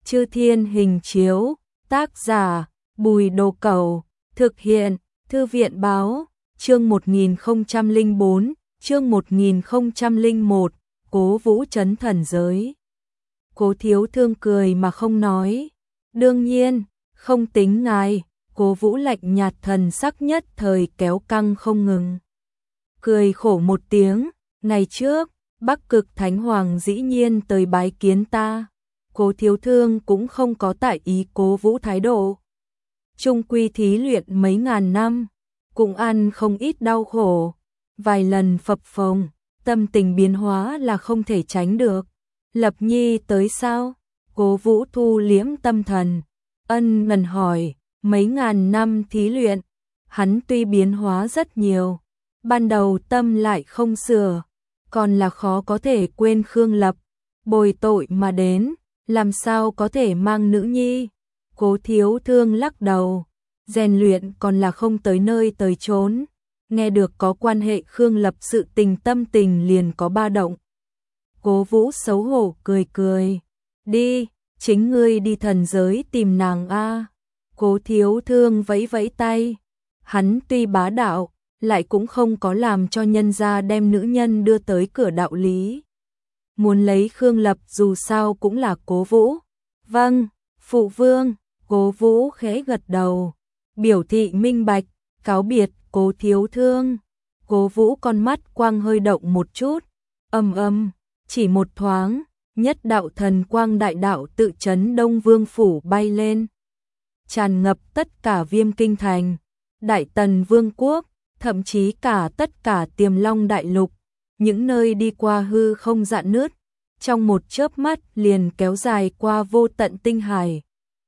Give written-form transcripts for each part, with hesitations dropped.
Chư Thiên Hình Chiếu, tác giả Bùi Đồ Cẩu, thực hiện Thư viện Báo, chương 1004, chương 1001, Cố Vũ trấn thần giới. Cố Thiếu Thương cười mà không nói. Đương nhiên, không tính ngài. Cố Vũ lạnh nhạt, thần sắc nhất thời kéo căng không ngừng. Cười khổ một tiếng, ngày trước, Bắc Cực Thánh Hoàng dĩ nhiên tới bái kiến ta. Cố Thiếu Thương cũng không có tại ý Cố Vũ thái độ. Trung quy thí luyện mấy ngàn năm, cũng ăn không ít đau khổ, vài lần phập phồng, tâm tình biến hóa là không thể tránh được. Lập Nhi tới sao? Cố Vũ thu liễm tâm thần, ân ngần hỏi. Mấy ngàn năm thí luyện, hắn tuy biến hóa rất nhiều, ban đầu tâm lại không sửa, còn là khó có thể quên Khương Lập, bồi tội mà đến, làm sao có thể mang nữ nhi. Cố Thiếu Thương lắc đầu, rèn luyện còn là không tới nơi tới chốn, nghe được có quan hệ Khương Lập sự tình, tâm tình liền có ba động. Cố Vũ xấu hổ cười cười, đi, chính ngươi đi thần giới tìm nàng a. Cố Thiếu Thương vẫy vẫy tay, hắn tuy bá đạo, lại cũng không có làm cho nhân gia đem nữ nhân đưa tới cửa đạo lý. Muốn lấy Khương Lập dù sao cũng là Cố Vũ. Vâng, phụ vương. Cố Vũ khẽ gật đầu, biểu thị minh bạch, cáo biệt Cố Thiếu Thương. Cố Vũ con mắt quang hơi động một chút, chỉ một thoáng, nhất đạo thần quang đại đạo tự chấn Đông Vương phủ bay lên, tràn ngập tất cả Viêm Kinh thành, Đại Tần Vương quốc, thậm chí cả tất cả Tiềm Long đại lục, những nơi đi qua hư không rạn nứt, trong một chớp mắt liền kéo dài qua vô tận tinh hải.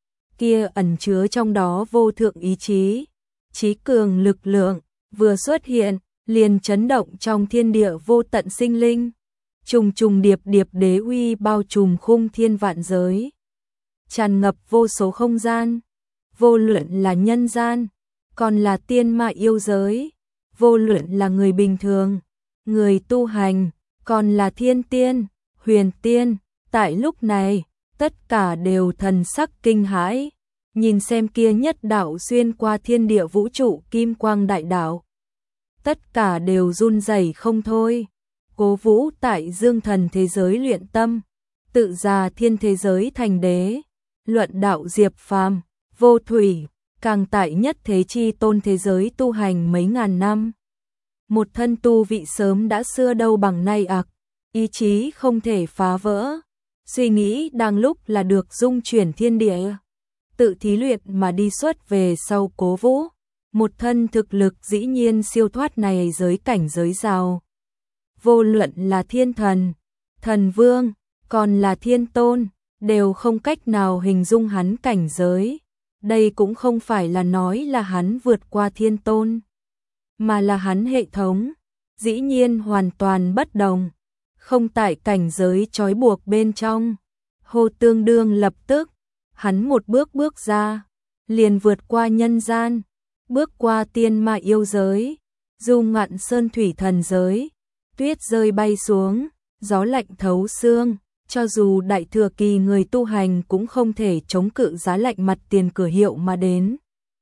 Kia ẩn chứa trong đó vô thượng ý chí, trí cường lực lượng, vừa xuất hiện, liền chấn động trong thiên địa vô tận sinh linh. Trùng trùng điệp điệp đế uy bao trùm khung thiên vạn giới, tràn ngập vô số không gian, vô luận là nhân gian, còn là tiên ma yêu giới, vô luận là người bình thường, người tu hành, còn là thiên tiên, huyền tiên, tại lúc này, tất cả đều thần sắc kinh hãi, nhìn xem kia nhất đạo xuyên qua thiên địa vũ trụ kim quang đại đạo. Tất cả đều run rẩy không thôi. Cố Vũ tại Dương Thần thế giới luyện tâm, tự ra thiên thế giới thành đế, luận đạo Diệp Phàm, Vô Thủy, càng tại nhất thế chi tôn thế giới tu hành mấy ngàn năm. Một thân tu vị sớm đã xưa đâu bằng nay ặc, ý chí không thể phá vỡ, suy nghĩ đang lúc là được dung chuyển thiên địa. Tự thí luyện mà đi xuất về sau Cố Vũ, một thân thực lực dĩ nhiên siêu thoát này giới cảnh giới giàu. Vô luận là thiên thần, thần vương, còn là thiên tôn, đều không cách nào hình dung hắn cảnh giới. Đây cũng không phải là nói là hắn vượt qua thiên tôn, mà là hắn hệ thống, dĩ nhiên hoàn toàn bất đồng, không tại cảnh giới trói buộc bên trong. Hô tương đương lập tức, hắn một bước bước ra, liền vượt qua nhân gian, bước qua tiên ma yêu giới, du ngạn sơn thủy thần giới. Tuyết rơi bay xuống, gió lạnh thấu xương, cho dù đại thừa kỳ người tu hành cũng không thể chống cự giá lạnh mặt tiền cửa hiệu mà đến.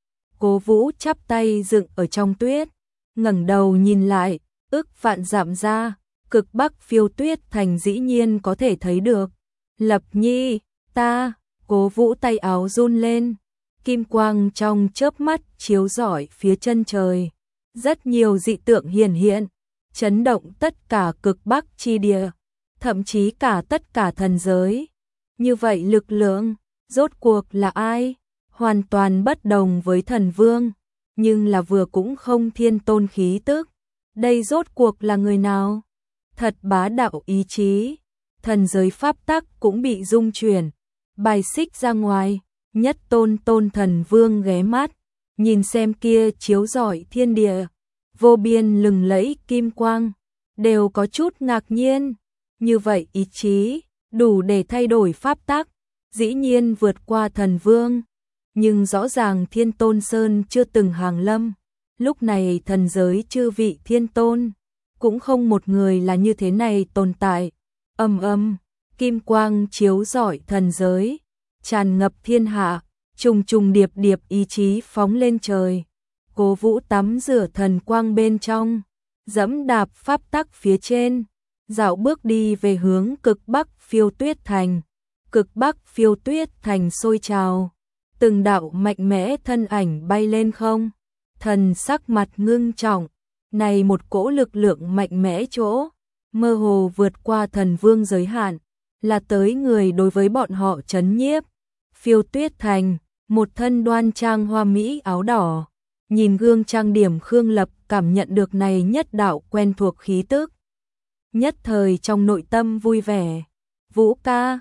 Cố Vũ chắp tay dựng ở trong tuyết, ngẩng đầu nhìn lại, ức vạn dặm ra, cực bắc phiêu tuyết thành dĩ nhiên có thể thấy được. Lập Nhi, ta. Cố Vũ tay áo run lên, kim quang trong chớp mắt chiếu rọi phía chân trời, rất nhiều dị tượng hiển hiện, chấn động tất cả cực bắc chi địa, thậm chí cả tất cả thần giới. Như vậy lực lượng, rốt cuộc là ai? Hoàn toàn bất đồng với thần vương, nhưng là vừa cũng không thiên tôn khí tức. Đây rốt cuộc là người nào? Thật bá đạo ý chí, thần giới pháp tắc cũng bị rung chuyển, bài xích ra ngoài. Nhất tôn tôn thần vương ghé mắt, nhìn xem kia chiếu rọi thiên địa, vô biên lừng lẫy kim quang, đều có chút ngạc nhiên. Như vậy ý chí, đủ để thay đổi pháp tắc, dĩ nhiên vượt qua thần vương. Nhưng rõ ràng Thiên Tôn Sơn chưa từng hàng lâm, lúc này thần giới chư vị thiên tôn, cũng không một người là như thế này tồn tại. Kim quang chiếu rọi thần giới, tràn ngập thiên hạ, trùng trùng điệp điệp ý chí phóng lên trời. Cố Vũ tắm rửa thần quang bên trong, dẫm đạp pháp tắc phía trên, dạo bước đi về hướng cực Bắc Phiêu Tuyết Thành. Cực Bắc Phiêu Tuyết Thành sôi trào, từng đạo mạnh mẽ thân ảnh bay lên không, thần sắc mặt ngưng trọng, này một cỗ lực lượng mạnh mẽ chỗ, mơ hồ vượt qua thần vương giới hạn, là tới người đối với bọn họ trấn nhiếp. Phiêu Tuyết Thành, một thân đoan trang hoa mỹ áo đỏ, nhìn gương trang điểm Khương Lập cảm nhận được này nhất đạo quen thuộc khí tức. Nhất thời trong nội tâm vui vẻ, Vũ ca,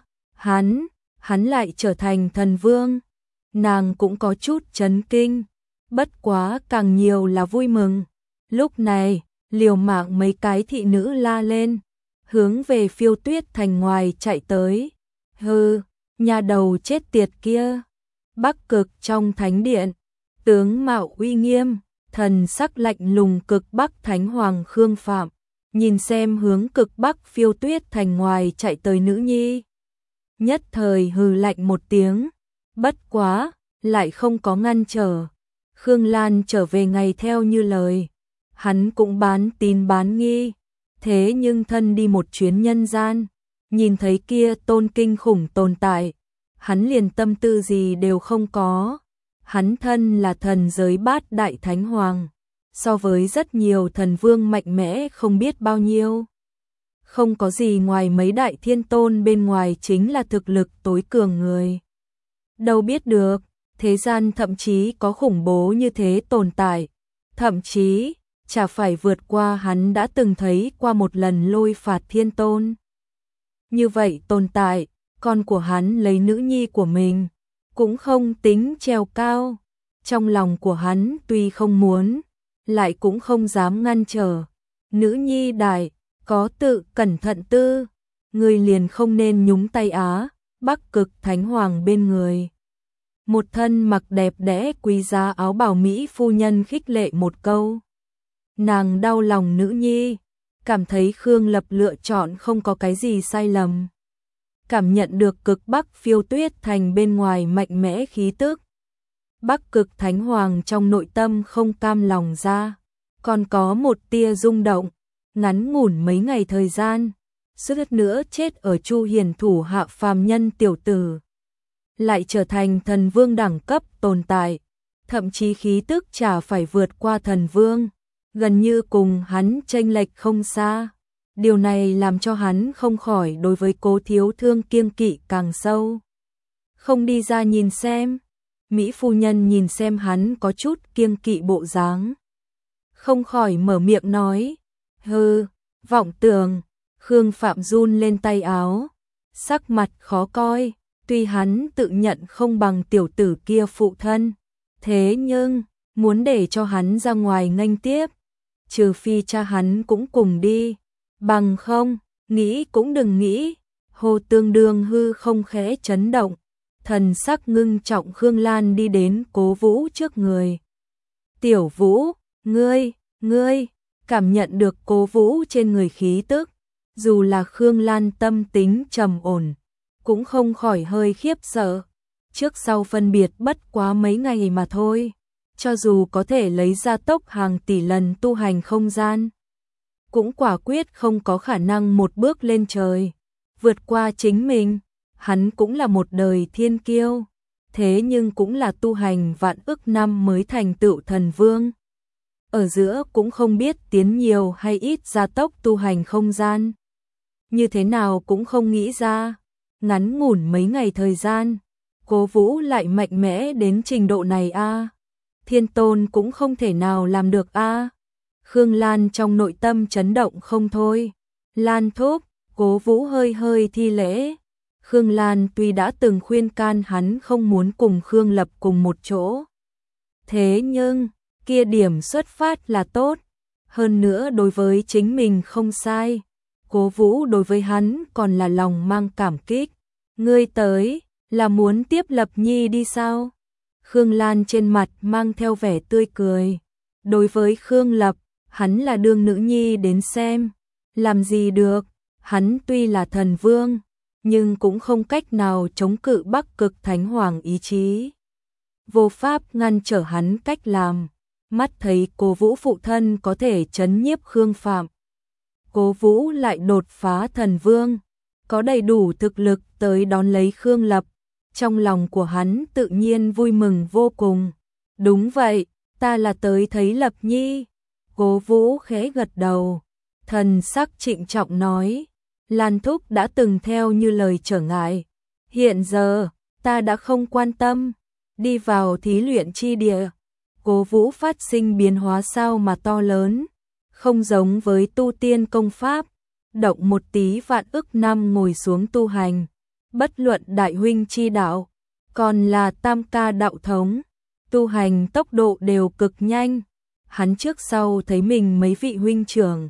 hắn lại trở thành thần vương. Nàng cũng có chút chấn kinh, bất quá càng nhiều là vui mừng. Lúc này, liều mạng mấy cái thị nữ la lên, hướng về Phiêu Tuyết Thành ngoài chạy tới. Hừ, nhà đầu chết tiệt kia. Bắc Cực trong thánh điện, tướng mạo uy nghiêm, thần sắc lạnh lùng Cực Bắc Thánh Hoàng Khương Phạm, nhìn xem hướng Cực Bắc Phiêu Tuyết Thành ngoài chạy tới nữ nhi. Nhất thời hừ lạnh một tiếng, bất quá, lại không có ngăn trở. Khương Lan trở về ngày theo như lời, hắn cũng bán tín bán nghi, thế nhưng thân đi một chuyến nhân gian, nhìn thấy kia tôn kinh khủng tồn tại, hắn liền tâm tư gì đều không có. Hắn thân là thần giới bát đại thánh hoàng, so với rất nhiều thần vương mạnh mẽ không biết bao nhiêu. Không có gì ngoài mấy đại thiên tôn bên ngoài chính là thực lực tối cường người. Đâu biết được, thế gian thậm chí có khủng bố như thế tồn tại, thậm chí chả phải vượt qua hắn đã từng thấy qua một lần Lôi Phạt Thiên Tôn. Như vậy tồn tại, con của hắn lấy nữ nhi của mình, cũng không tính treo cao. Trong lòng của hắn tuy không muốn, lại cũng không dám ngăn trở. Nữ nhi đại, có tự cẩn thận tư, người liền không nên nhúng tay á. Bắc Cực Thánh Hoàng bên người, một thân mặc đẹp đẽ quý giá áo bào mỹ phu nhân khích lệ một câu. Nàng đau lòng nữ nhi, cảm thấy Khương Lập lựa chọn không có cái gì sai lầm. Cảm nhận được Cực Bắc Phiêu Tuyết Thành bên ngoài mạnh mẽ khí tức, Bắc Cực Thánh Hoàng trong nội tâm không cam lòng ra, còn có một tia rung động. Ngắn ngủn mấy ngày thời gian, suýt nữa chết ở Chu Hiền thủ hạ phàm nhân tiểu tử, lại trở thành thần vương đẳng cấp tồn tại, thậm chí khí tức chả phải vượt qua thần vương, gần như cùng hắn chênh lệch không xa. Điều này làm cho hắn không khỏi đối với Cố Thiếu Thương kiêng kỵ càng sâu. Không đi ra nhìn xem. Mỹ phu nhân nhìn xem hắn có chút kiêng kỵ bộ dáng, không khỏi mở miệng nói. Hừ, vọng tưởng. Khương Phạm run lên tay áo, sắc mặt khó coi. Tuy hắn tự nhận không bằng tiểu tử kia phụ thân, thế nhưng muốn để cho hắn ra ngoài nghênh tiếp, trừ phi cha hắn cũng cùng đi, bằng không, nghĩ cũng đừng nghĩ. Hồ Tương Đương hư không khẽ chấn động, thần sắc ngưng trọng Khương Lan đi đến Cố Vũ trước người. Tiểu Vũ, ngươi, cảm nhận được Cố Vũ trên người khí tức, dù là Khương Lan tâm tính trầm ổn, cũng không khỏi hơi khiếp sợ. Trước sau phân biệt bất quá mấy ngày mà thôi, cho dù có thể lấy ra tốc hàng tỷ lần tu hành không gian, cũng quả quyết không có khả năng một bước lên trời, vượt qua chính mình. Hắn cũng là một đời thiên kiêu, thế nhưng cũng là tu hành vạn ức năm mới thành tựu thần vương. Ở giữa cũng không biết tiến nhiều hay ít gia tốc tu hành không gian. Như thế nào cũng không nghĩ ra, ngắn ngủn mấy ngày thời gian, Cố Vũ lại mạnh mẽ đến trình độ này a. Thiên tôn cũng không thể nào làm được a. Khương Lan trong nội tâm chấn động không thôi. Lan thúc, Cố Vũ hơi thi lễ. Khương Lan tuy đã từng khuyên can hắn không muốn cùng Khương Lập cùng một chỗ, thế nhưng kia điểm xuất phát là tốt, hơn nữa đối với chính mình không sai. Cố Vũ đối với hắn còn là lòng mang cảm kích. Ngươi tới là muốn tiếp Lập Nhi đi sao? Khương Lan trên mặt mang theo vẻ tươi cười. Đối với Khương Lập, hắn là đương nữ nhi đến xem, làm gì được, hắn tuy là thần vương, nhưng cũng không cách nào chống cự Bắc Cực Thánh Hoàng ý chí. Vô pháp ngăn trở hắn cách làm, mắt thấy Cố Vũ phụ thân có thể trấn nhiếp Khương Phạm. Cố Vũ lại đột phá thần vương, có đầy đủ thực lực tới đón lấy Khương Lập. Trong lòng của hắn tự nhiên vui mừng vô cùng. Đúng vậy, ta là tới thấy Lập Nhi. Cố Vũ khẽ gật đầu, thần sắc trịnh trọng nói, Lan Thúc đã từng theo như lời trở ngại. Hiện giờ, ta đã không quan tâm, đi vào thí luyện chi địa. Cố Vũ phát sinh biến hóa sao mà to lớn, không giống với tu tiên công pháp, động một tí vạn ức năm ngồi xuống tu hành. Bất luận đại huynh chi đạo, còn là tam ca đạo thống, tu hành tốc độ đều cực nhanh. Hắn trước sau thấy mình mấy vị huynh trưởng,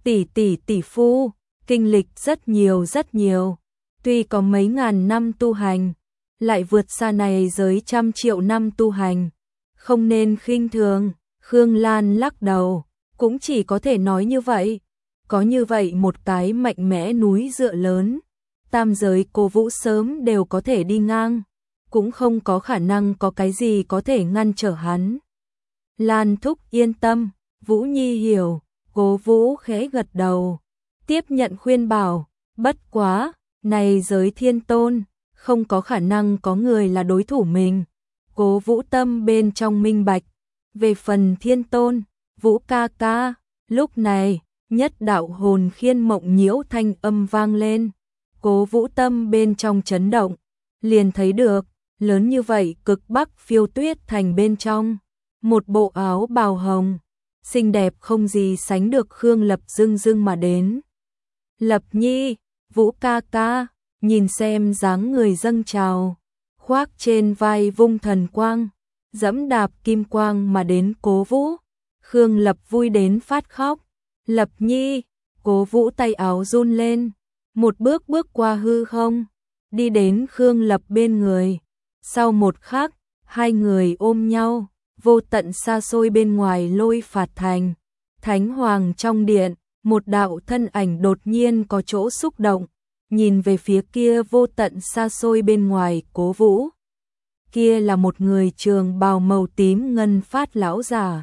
tỷ phu, kinh lịch rất nhiều. Tuy có mấy ngàn năm tu hành, lại vượt xa này giới trăm triệu năm tu hành. Không nên khinh thường, Khương Lan lắc đầu, cũng chỉ có thể nói như vậy. Có như vậy một cái mạnh mẽ núi dựa lớn, tam giới Cố Vũ sớm đều có thể đi ngang, cũng không có khả năng có cái gì có thể ngăn trở hắn. Lan Thúc yên tâm, Vũ Nhi hiểu. Cố Vũ khẽ gật đầu, tiếp nhận khuyên bảo, bất quá, này giới thiên tôn, không có khả năng có người là đối thủ mình. Cố Vũ tâm bên trong minh bạch, về phần thiên tôn, Vũ ca ca, lúc này, nhất đạo hồn khiên mộng nhiễu thanh âm vang lên. Cố Vũ tâm bên trong chấn động, liền thấy được, lớn như vậy cực bắc Phiêu Tuyết thành bên trong, một bộ áo bào hồng, xinh đẹp không gì sánh được Khương Lập dưng mà đến. Lập Nhi, Vũ ca ca, nhìn xem dáng người dâng trào, khoác trên vai vung thần quang, dẫm đạp kim quang mà đến Cố Vũ. Khương Lập vui đến phát khóc. Lập Nhi, Cố Vũ tay áo run lên, một bước qua hư không, đi đến Khương Lập bên người. Sau một khắc, hai người ôm nhau, vô tận xa xôi bên ngoài Lôi Phạt thành. Thánh Hoàng trong điện, một đạo thân ảnh đột nhiên có chỗ xúc động, nhìn về phía kia vô tận xa xôi bên ngoài Cố Vũ. Kia là một người trường bào màu tím ngân phát lão già.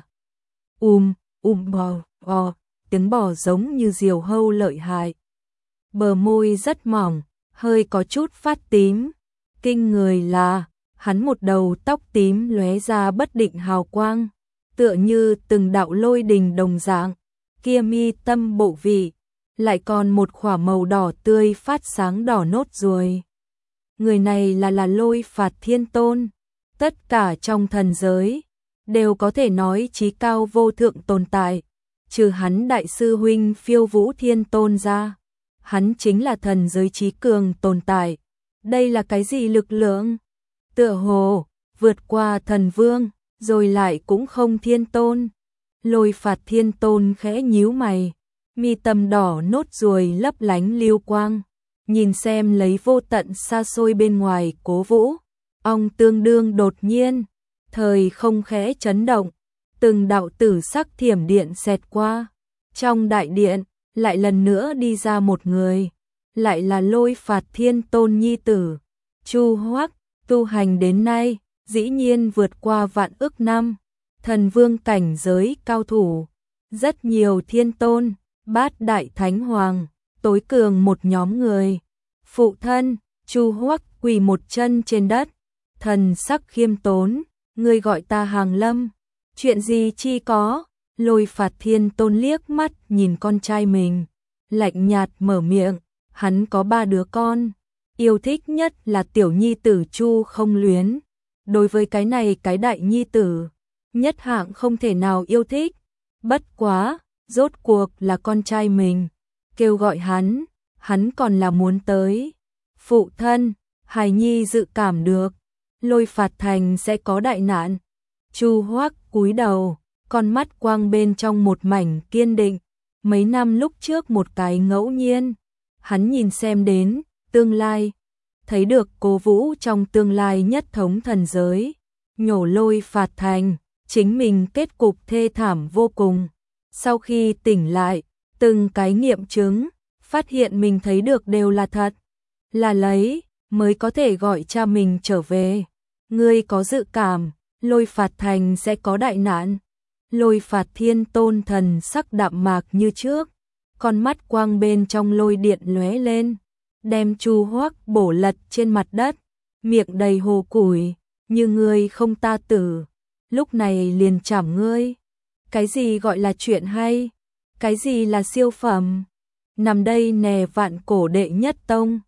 Bò, tiếng bò giống như diều hâu lợi hại. Bờ môi rất mỏng, hơi có chút phát tím. Kinh người là, hắn một đầu tóc tím lóe ra bất định hào quang, tựa như từng đạo lôi đình đồng dạng. Kia mi tâm bộ vị, lại còn một khỏa màu đỏ tươi phát sáng đỏ nốt ruồi. Người này là Lôi Phạt Thiên Tôn, tất cả trong thần giới đều có thể nói chí cao vô thượng tồn tại, trừ hắn đại sư huynh Phiêu Vũ Thiên Tôn ra, hắn chính là thần giới chí cường tồn tại. Đây là cái gì lực lượng? Tựa hồ vượt qua thần vương, rồi lại cũng không thiên tôn. Lôi Phạt Thiên Tôn khẽ nhíu mày, mi tâm đỏ nốt ruồi lấp lánh lưu quang, nhìn xem lấy vô tận xa xôi bên ngoài Cố Vũ. Ông tương đương đột nhiên, thời không khẽ chấn động, từng đạo tử sắc thiểm điện xẹt qua. Trong đại điện, lại lần nữa đi ra một người, lại là Lôi Phạt Thiên Tôn nhi tử, Chu Hoắc, tu hành đến nay, dĩ nhiên vượt qua vạn ức năm, thần vương cảnh giới cao thủ, rất nhiều thiên tôn, bát đại thánh hoàng, tối cường một nhóm người. Phụ thân, Chu Hoắc quỳ một chân trên đất, thần sắc khiêm tốn, ngươi gọi ta Hàng Lâm, chuyện gì chi có? Lôi Phạt Thiên Tôn liếc mắt nhìn con trai mình, lạnh nhạt mở miệng, hắn có 3 đứa con, yêu thích nhất là tiểu nhi tử Chu Không Luyến. Đối với cái này cái đại nhi tử, nhất hạng không thể nào yêu thích, bất quá, rốt cuộc là con trai mình, kêu gọi hắn còn là muốn tới. Phụ thân, hài nhi dự cảm được, Lôi Phạt thành sẽ có đại nạn. Chu Hoắc cúi đầu, con mắt quang bên trong một mảnh kiên định. Mấy năm lúc trước một cái ngẫu nhiên, hắn nhìn xem đến tương lai, thấy được Cố Vũ trong tương lai nhất thống thần giới, nhổ Lôi Phạt thành, chính mình kết cục thê thảm vô cùng. Sau khi tỉnh lại, từng cái nghiệm chứng, phát hiện mình thấy được đều là thật. là lấy, mới có thể gọi cha mình trở về. Ngươi có dự cảm, Lôi Phạt thành sẽ có đại nạn. Lôi Phạt Thiên Tôn thần sắc đạm mạc như trước, con mắt quang bên trong lôi điện lóe lên, đem Chu Hoắc bổ lật trên mặt đất, miệng đầy hồ củi, như ngươi không ta tử, lúc này liền chảm ngươi. Cái gì gọi là chuyện hay? Cái gì là siêu phẩm? Nằm đây nè vạn cổ đệ nhất tông,